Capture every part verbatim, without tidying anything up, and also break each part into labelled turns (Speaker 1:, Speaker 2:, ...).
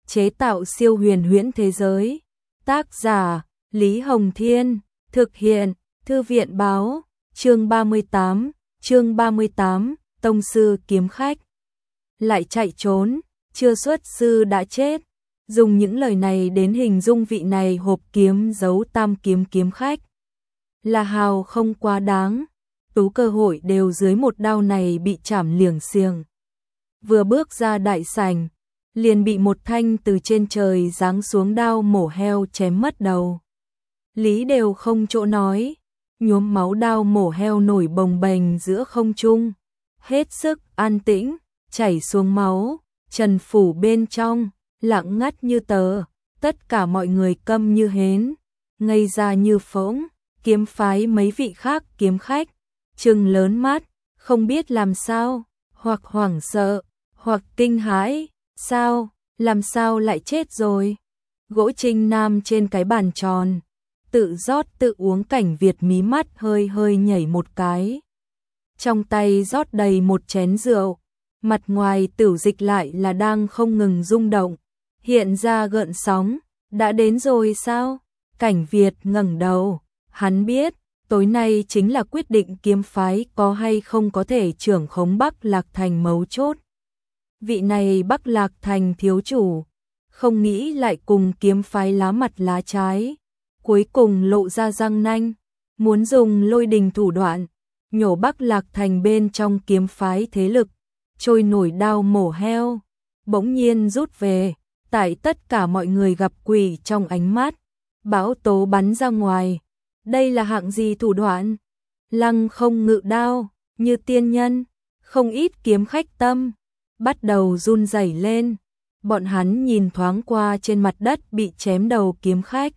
Speaker 1: chế tạo siêu huyền huyễn thế giới. Tác giả Lý Hồng Thiên, thực hiện Thư viện Báo. Chương ba mươi tám, chương ba mươi tám, tông sư kiếm khách lại chạy trốn, chưa xuất sư đã chết. Dùng những lời này đến hình dung vị này hộp kiếm giấu tam kiếm kiếm khách là hào không quá đáng. Tú cơ hội đều dưới một đao này bị chảm liềng xiềng. Vừa bước ra đại sảnh, liền bị một thanh từ trên trời giáng xuống đao mổ heo chém mất đầu. Lý đều không chỗ nói, nhuốm máu đao mổ heo nổi bồng bềnh giữa không trung, hết sức an tĩnh, chảy xuống máu, Trần phủ bên trong lặng ngắt như tờ, tất cả mọi người câm như hến, ngây ra như phỗng. Kiếm phái mấy vị khác kiếm khách trừng lớn mắt, không biết làm sao, hoặc hoảng sợ, hoặc kinh hãi. Sao, làm sao lại chết rồi? Gỗ Trinh Nam trên cái bàn tròn, tự rót tự uống, Cảnh Việt mí mắt hơi hơi nhảy một cái. Trong tay rót đầy một chén rượu, mặt ngoài Tửu Dịch lại là đang không ngừng rung động, hiện ra gợn sóng. Đã đến rồi sao? Cảnh Việt ngẩng đầu, hắn biết, tối nay chính là quyết định kiếm phái có hay không có thể trưởng khống Bắc Lạc Thành mấu chốt. Vị này Bắc Lạc Thành thiếu chủ, không nghĩ lại cùng kiếm phái lá mặt lá trái, cuối cùng lộ ra răng nanh, muốn dùng lôi đình thủ đoạn, nhổ Bắc Lạc Thành bên trong kiếm phái thế lực, trôi nổi đao mổ heo, bỗng nhiên rút về, tại tất cả mọi người gặp quỷ trong ánh mắt, bão tố bắn ra ngoài. Đây là hạng gì thủ đoạn? Lăng không ngự đao, như tiên nhân, không ít kiếm khách tâm bắt đầu run rẩy lên. Bọn hắn nhìn thoáng qua trên mặt đất bị chém đầu kiếm khách,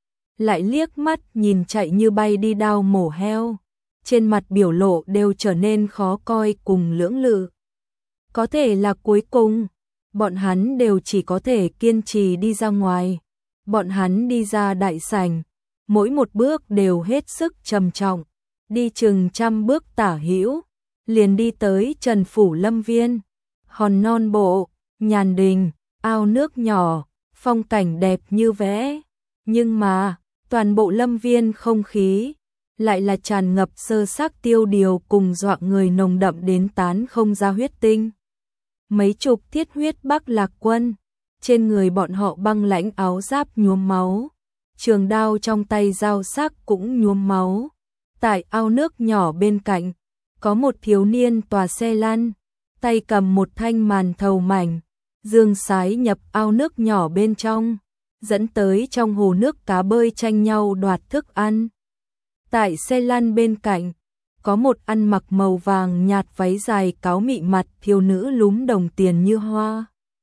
Speaker 1: lại liếc mắt nhìn chạy như bay đi đao mổ heo, trên mặt biểu lộ đều trở nên khó coi cùng lưỡng lự. Có thể là cuối cùng, bọn hắn đều chỉ có thể kiên trì đi ra ngoài. Bọn hắn đi ra đại sảnh, mỗi một bước đều hết sức trầm trọng, đi chừng trăm bước tả hữu, liền đi tới Trần phủ Lâm Viên. Hòn non bộ, nhàn đình, ao nước nhỏ, phong cảnh đẹp như vẽ, nhưng mà toàn bộ Lâm Viên không khí lại là tràn ngập sơ xác tiêu điều cùng dọa người nồng đậm đến tán không ra huyết tinh. Mấy chục thiết huyết Bắc Lạc quân, trên người bọn họ băng lãnh áo giáp nhuốm máu, trường đao trong tay dao sắc cũng nhuốm máu. Tại ao nước nhỏ bên cạnh, có một thiếu niên tòa xe lăn, tay cầm một thanh màn thầu mảnh, dương sái nhập ao nước nhỏ bên trong, dẫn tới trong hồ nước cá bơi tranh nhau đoạt thức ăn. Tại xe lăn bên cạnh, có một ăn mặc màu vàng nhạt váy dài cáo mị mặt thiếu nữ lúm đồng tiền như hoa.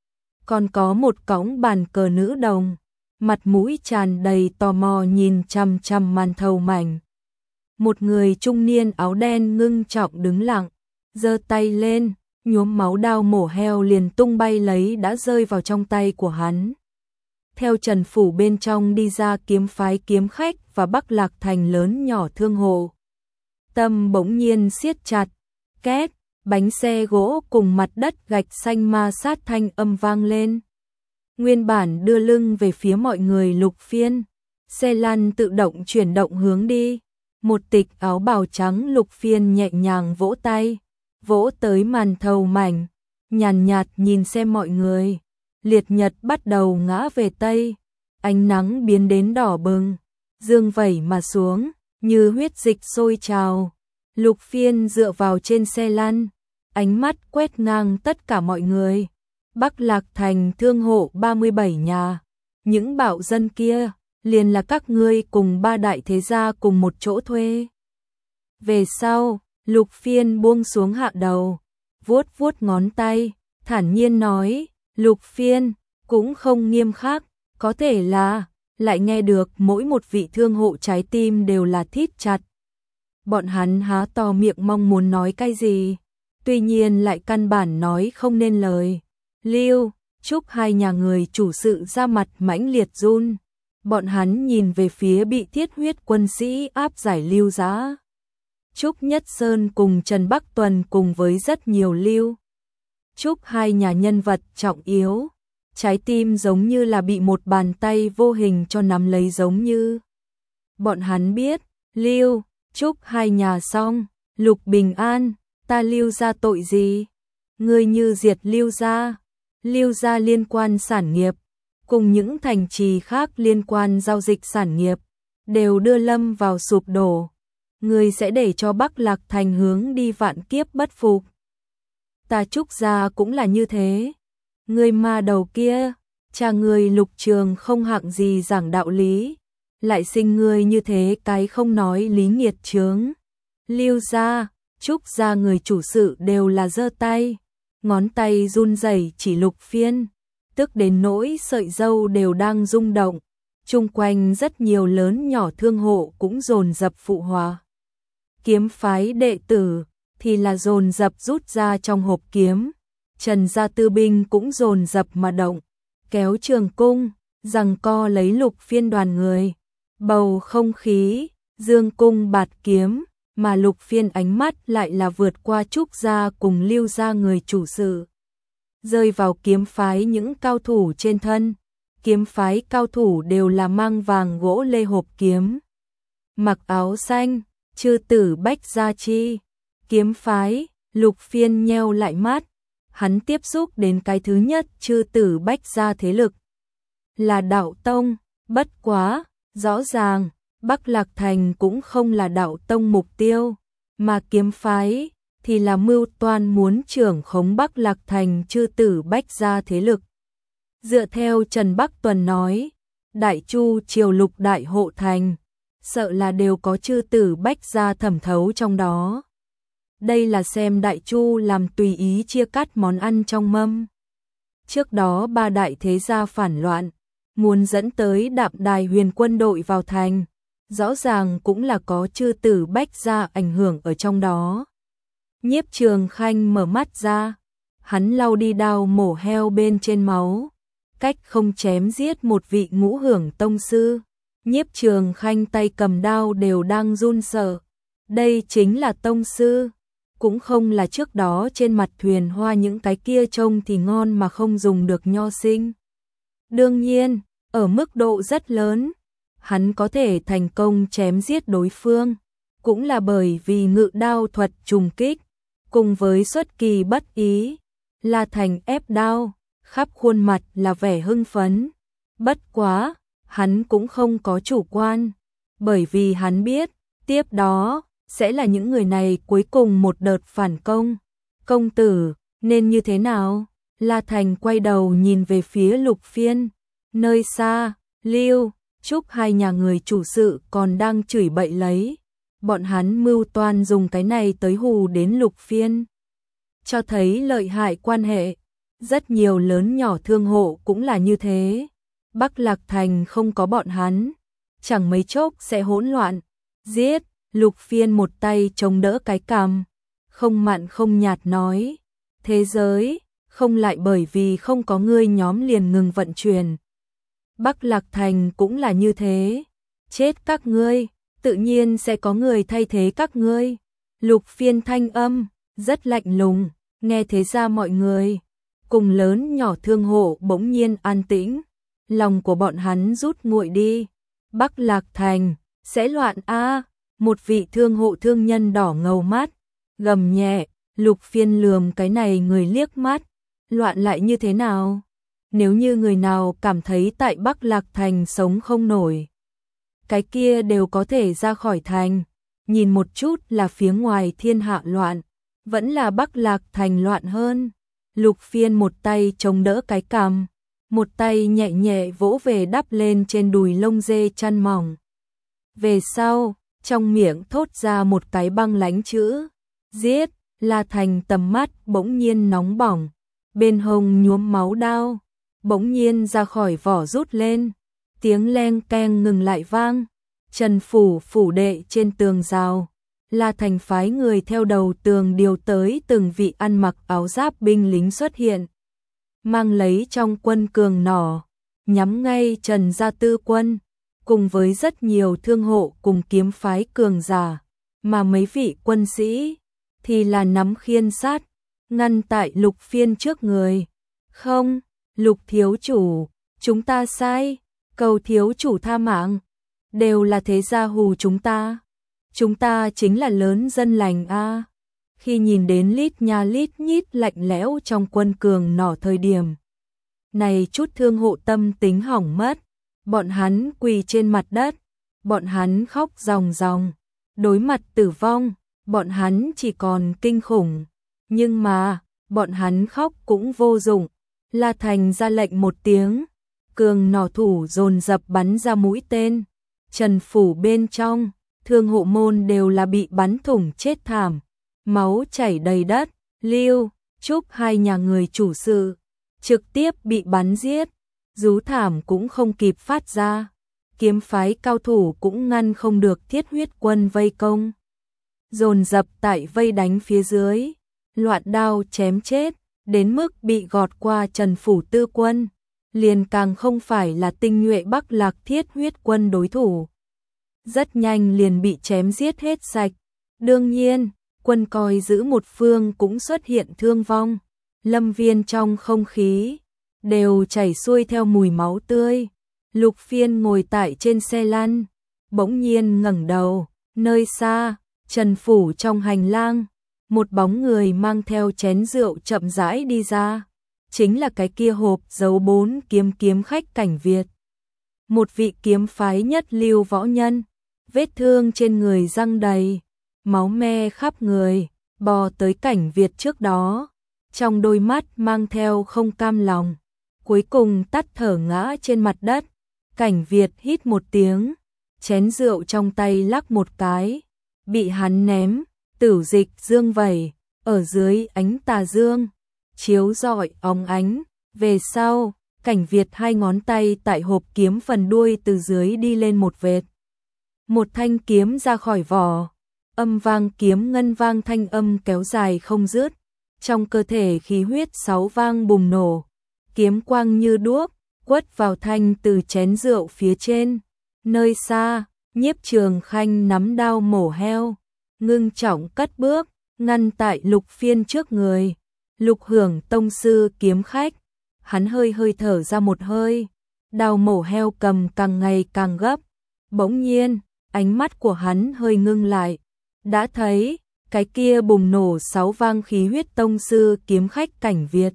Speaker 1: Còn có một cõng bàn cờ nữ đồng, mặt mũi tràn đầy tò mò nhìn chằm chằm màn thầu mảnh. Một người trung niên áo đen ngưng trọng đứng lặng, giơ tay lên, nhuốm máu đao mổ heo liền tung bay lấy đã rơi vào trong tay của hắn. Theo Trần phủ bên trong đi ra kiếm phái kiếm khách và Bắc Lạc Thành lớn nhỏ thương hộ. Tâm bỗng nhiên siết chặt, két, bánh xe gỗ cùng mặt đất gạch xanh ma sát thanh âm vang lên. Nguyên bản đưa lưng về phía mọi người Lục Phiên, xe lăn tự động chuyển động hướng đi. Một tịch áo bào trắng Lục Phiên nhẹ nhàng vỗ tay, vỗ tới màn thầu mảnh, nhàn nhạt nhìn xem mọi người. Liệt nhật bắt đầu ngã về tây, ánh nắng biến đến đỏ bừng, dương vẩy mà xuống, như huyết dịch sôi trào. Lục Phiên dựa vào trên xe lăn, ánh mắt quét ngang tất cả mọi người. Bắc Lạc Thành thương hộ ba mươi bảy nhà, những bạo dân kia liền là các ngươi cùng ba đại thế gia cùng một chỗ thuê. Về sau, Lục Phiên buông xuống hạ đầu, vuốt vuốt ngón tay, thản nhiên nói, Lục Phiên cũng không nghiêm khắc, có thể là lại nghe được mỗi một vị thương hộ trái tim đều là thít chặt. Bọn hắn há to miệng mong muốn nói cái gì, tuy nhiên lại căn bản nói không nên lời. Lưu, Trúc hai nhà người chủ sự ra mặt mãnh liệt run. Bọn hắn nhìn về phía bị thiết huyết quân sĩ áp giải Lưu Giá. Trúc Nhất Sơn cùng Trần Bắc Tuần cùng với rất nhiều Lưu Trúc hai nhà nhân vật trọng yếu, trái tim giống như là bị một bàn tay vô hình cho nắm lấy, giống như bọn hắn biết, Lưu, Trúc hai nhà xong, Lục bình an, ta Lưu gia tội gì? Ngươi như diệt Lưu gia, Lưu gia liên quan sản nghiệp, cùng những thành trì khác liên quan giao dịch sản nghiệp, đều đưa lâm vào sụp đổ. Ngươi sẽ để cho Bắc Lạc Thành hướng đi vạn kiếp bất phục. Ta Trúc gia cũng là như thế. Ngươi ma đầu kia, cha ngươi Lục Trường không hạng gì giảng đạo lý, lại sinh ngươi như thế cái không nói lý nghiệt chướng. Lưu gia, Trúc gia người chủ sự đều là giơ tay, ngón tay run rẩy chỉ Lục Phiên, tức đến nỗi sợi râu đều đang rung động. Chung quanh rất nhiều lớn nhỏ thương hộ cũng dồn dập phụ hòa. Kiếm phái đệ tử thì là dồn dập rút ra trong hộp kiếm. Trần gia tư binh cũng dồn dập mà động, kéo trường cung, giằng co lấy Lục Phiên đoàn người. Bầu không khí, dương cung bạt kiếm, mà Lục Phiên ánh mắt lại là vượt qua Trúc gia cùng Lưu gia người chủ sự, rơi vào kiếm phái những cao thủ trên thân. Kiếm phái cao thủ đều là mang vàng gỗ lê hộp kiếm, mặc áo xanh, chư tử Bách Gia Chi. Kiếm phái, Lục Phiên nheo lại mắt, hắn tiếp xúc đến cái thứ nhất chư tử Bách Gia thế lực là đạo tông, bất quá, rõ ràng, Bắc Lạc Thành cũng không là đạo tông mục tiêu, mà kiếm phái thì là mưu toan muốn trưởng khống Bắc Lạc Thành chư tử Bách Gia thế lực. Dựa theo Trần Bắc Tuần nói, Đại Chu triều lục đại hộ thành, sợ là đều có chư tử Bách Gia thẩm thấu trong đó. Đây là xem Đại Chu làm tùy ý chia cắt món ăn trong mâm. Trước đó ba đại thế gia phản loạn, muốn dẫn tới Đạm Đài Huyền quân đội vào thành, rõ ràng cũng là có chư tử Bách Gia ảnh hưởng ở trong đó. Nhiếp Trường Khanh mở mắt ra, hắn lau đi đao mổ heo bên trên máu, cách không chém giết một vị ngũ hưởng tông sư. Nhiếp Trường Khanh tay cầm đao đều đang run sợ. Đây chính là tông sư, cũng không là trước đó trên mặt thuyền hoa những cái kia trông thì ngon mà không dùng được nho sinh. Đương nhiên, ở mức độ rất lớn, hắn có thể thành công chém giết đối phương, cũng là bởi vì ngự đao thuật trùng kích, cùng với xuất kỳ bất ý, La Thành ép đao, khắp khuôn mặt là vẻ hưng phấn. Bất quá, hắn cũng không có chủ quan, bởi vì hắn biết, tiếp đó sẽ là những người này cuối cùng một đợt phản công. Công tử, nên như thế nào? La Thành quay đầu nhìn về phía Lục Phiên, nơi xa, Lưu, Trúc hai nhà người chủ sự còn đang chửi bậy lấy. Bọn hắn mưu toan dùng cái này tới hù đến Lục Phiên, cho thấy lợi hại quan hệ. Rất nhiều lớn nhỏ thương hộ cũng là như thế. Bắc Lạc Thành không có bọn hắn, chẳng mấy chốc sẽ hỗn loạn. Giết! Lục Phiên một tay chống đỡ cái cằm, không mặn không nhạt nói, thế giới không lại bởi vì không có ngươi nhóm liền ngừng vận chuyển. Bắc Lạc Thành cũng là như thế, chết các ngươi, tự nhiên sẽ có người thay thế các ngươi. Lục Phiên thanh âm rất lạnh lùng, nghe thế ra mọi người cùng lớn nhỏ thương hộ bỗng nhiên an tĩnh, lòng của bọn hắn rút nguội đi. Bắc Lạc Thành sẽ loạn a. Một vị thương hộ thương nhân đỏ ngầu mắt, gầm nhẹ. Lục Phiên lườm cái này người liếc mắt, loạn lại như thế nào? Nếu như người nào cảm thấy tại Bắc Lạc Thành sống không nổi, cái kia đều có thể ra khỏi thành, nhìn một chút là phía ngoài thiên hạ loạn, vẫn là Bắc Lạc Thành loạn hơn. Lục Phiên một tay chống đỡ cái cằm, một tay nhẹ nhẹ vỗ về đắp lên trên đùi lông dê chăn mỏng. Về sau, trong miệng thốt ra một cái băng lãnh chữ, giết. La Thành tầm mắt bỗng nhiên nóng bỏng, bên hông nhuốm máu đao, bỗng nhiên ra khỏi vỏ rút lên, tiếng leng keng ngừng lại vang. Trần phủ phủ đệ trên tường rào, La Thành phái người theo đầu tường điều tới từng vị ăn mặc áo giáp binh lính xuất hiện, mang lấy trong quân cường nỏ, nhắm ngay Trần gia tư quân, cùng với rất nhiều thương hộ cùng kiếm phái cường giả, mà mấy vị quân sĩ thì là nắm khiên sát, ngăn tại Lục Phiên trước người. Không, Lục thiếu chủ, chúng ta sai, cầu thiếu chủ tha mạng, đều là thế gia hù chúng ta. Chúng ta chính là lớn dân lành a. Khi nhìn đến lít nha lít nhít lạnh lẽo trong quân cường nỏ thời điểm này, chút thương hộ tâm tính hỏng mất, bọn hắn quỳ trên mặt đất, bọn hắn khóc ròng ròng, đối mặt tử vong, bọn hắn chỉ còn kinh khủng, nhưng mà, bọn hắn khóc cũng vô dụng. La Thành ra lệnh một tiếng, cường nỏ thủ dồn dập bắn ra mũi tên, Trần phủ bên trong, thương hộ môn đều là bị bắn thủng chết thảm, máu chảy đầy đất, Lưu, Trúc hai nhà người chủ sự trực tiếp bị bắn giết, rú thảm cũng không kịp phát ra, kiếm phái cao thủ cũng ngăn không được thiết huyết quân vây công. Dồn dập tại vây đánh phía dưới, loạn đao chém chết, đến mức bị gọt qua Trần phủ tư quân, liền càng không phải là tinh nhuệ Bắc Lạc thiết huyết quân đối thủ. Rất nhanh liền bị chém giết hết sạch. Đương nhiên, quân coi giữ một phương cũng xuất hiện thương vong. Lâm viên trong không khí đều chảy xuôi theo mùi máu tươi. Lục Phiên ngồi tại trên xe lăn, bỗng nhiên ngẩng đầu, nơi xa, Trần phủ trong hành lang, một bóng người mang theo chén rượu chậm rãi đi ra, chính là cái kia hộp giấu bốn kiếm kiếm khách Cảnh Việt. Một vị kiếm phái nhất lưu võ nhân, vết thương trên người răng đầy, máu me khắp người, bò tới Cảnh Việt trước đó, trong đôi mắt mang theo không cam lòng, cuối cùng tắt thở ngã trên mặt đất. Cảnh Việt hít một tiếng, chén rượu trong tay lắc một cái, bị hắn ném, tử dịch dương vẩy, ở dưới ánh tà dương, chiếu rọi óng ánh. Về sau, Cảnh Việt hai ngón tay tại hộp kiếm phần đuôi từ dưới đi lên một vệt. Một thanh kiếm ra khỏi vỏ, âm vang kiếm ngân vang thanh âm kéo dài không dứt, trong cơ thể khí huyết sáu vang bùng nổ, kiếm quang như đuốc, quất vào thanh từ chén rượu phía trên. Nơi xa, Nhiếp Trường Khanh nắm đao mổ heo, ngưng trọng cất bước, ngăn tại Lục Phiên trước người. Lục Hưởng tông sư kiếm khách, hắn hơi hơi thở ra một hơi, đao mổ heo cầm càng ngày càng gấp. Bỗng nhiên, ánh mắt của hắn hơi ngưng lại, đã thấy cái kia bùng nổ sáu vang khí huyết tông sư kiếm khách Cảnh Việt.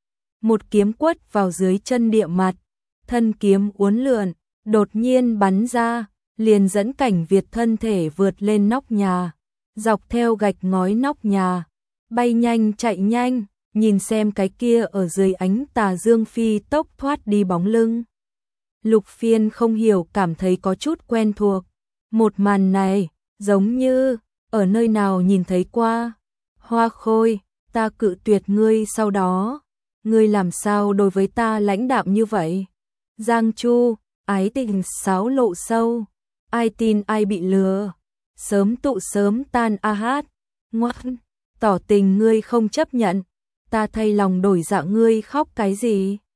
Speaker 1: Một kiếm quất vào dưới chân địa mặt, thân kiếm uốn lượn, đột nhiên bắn ra, liền dẫn Cảnh Việt thân thể vượt lên nóc nhà, dọc theo gạch ngói nóc nhà, bay nhanh chạy nhanh, nhìn xem cái kia ở dưới ánh tà dương phi tốc thoát đi bóng lưng. Lục Phiên không hiểu cảm thấy có chút quen thuộc, một màn này, giống như, ở nơi nào nhìn thấy qua. Hoa Khôi, ta cự tuyệt ngươi sau đó, ngươi làm sao đối với ta lãnh đạm như vậy? Giang Chu, ái tình sáo lộ sâu, ai tin ai bị lừa, sớm tụ sớm tan a hát, ngoan, tỏ tình ngươi không chấp nhận, ta thay lòng đổi dạ ngươi khóc cái gì?